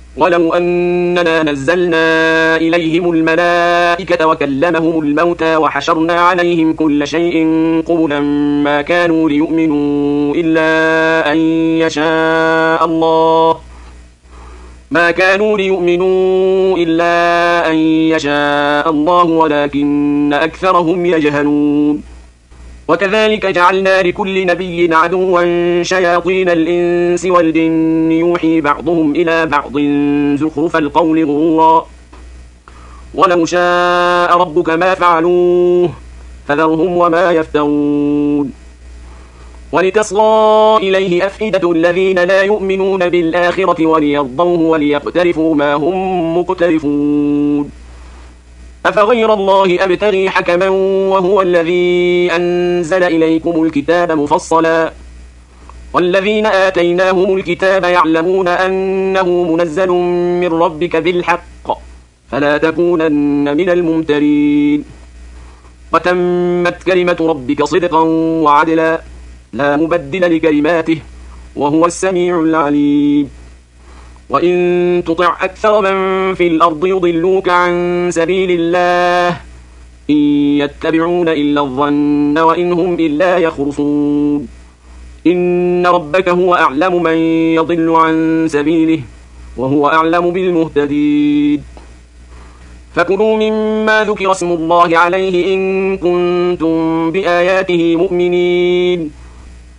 ولو أننا نزلنا إليهم الملائكة وكلمهم الموتى وحشرنا عليهم كل شيء قبلا ما كانوا ليؤمنوا إلا أن يشاء الله ولكن أكثرهم يجهلون. وكذلك جعلنا لكل نبي عدوا شياطين الإنس والجن يوحي بعضهم إلى بعض زخرف القول غرورا ولو شاء ربك ما فعلوه فذرهم وما يفترون. ولتصغى إليه أفئدة الذين لا يؤمنون بالآخرة وليرضوه وليقترفوا ما هم مقترفون. أفغير الله أبتغي حكما وهو الذي أنزل إليكم الكتاب مفصلا والذين آتيناهم الكتاب يعلمون أنه منزل من ربك بالحق فلا تكونن من الممترين. وتمت كلمة ربك صدقا وعدلا لا مبدل لكلماته وهو السميع العليم. وإن تطع أكثر من في الأرض يضلوك عن سبيل الله إن يتبعون إلا الظن وإن هم إلا يخرصون. إن ربك هو أعلم من يضل عن سبيله وهو أعلم بالمهتدين. فكلوا مما ذكر اسم الله عليه إن كنتم بآياته مؤمنين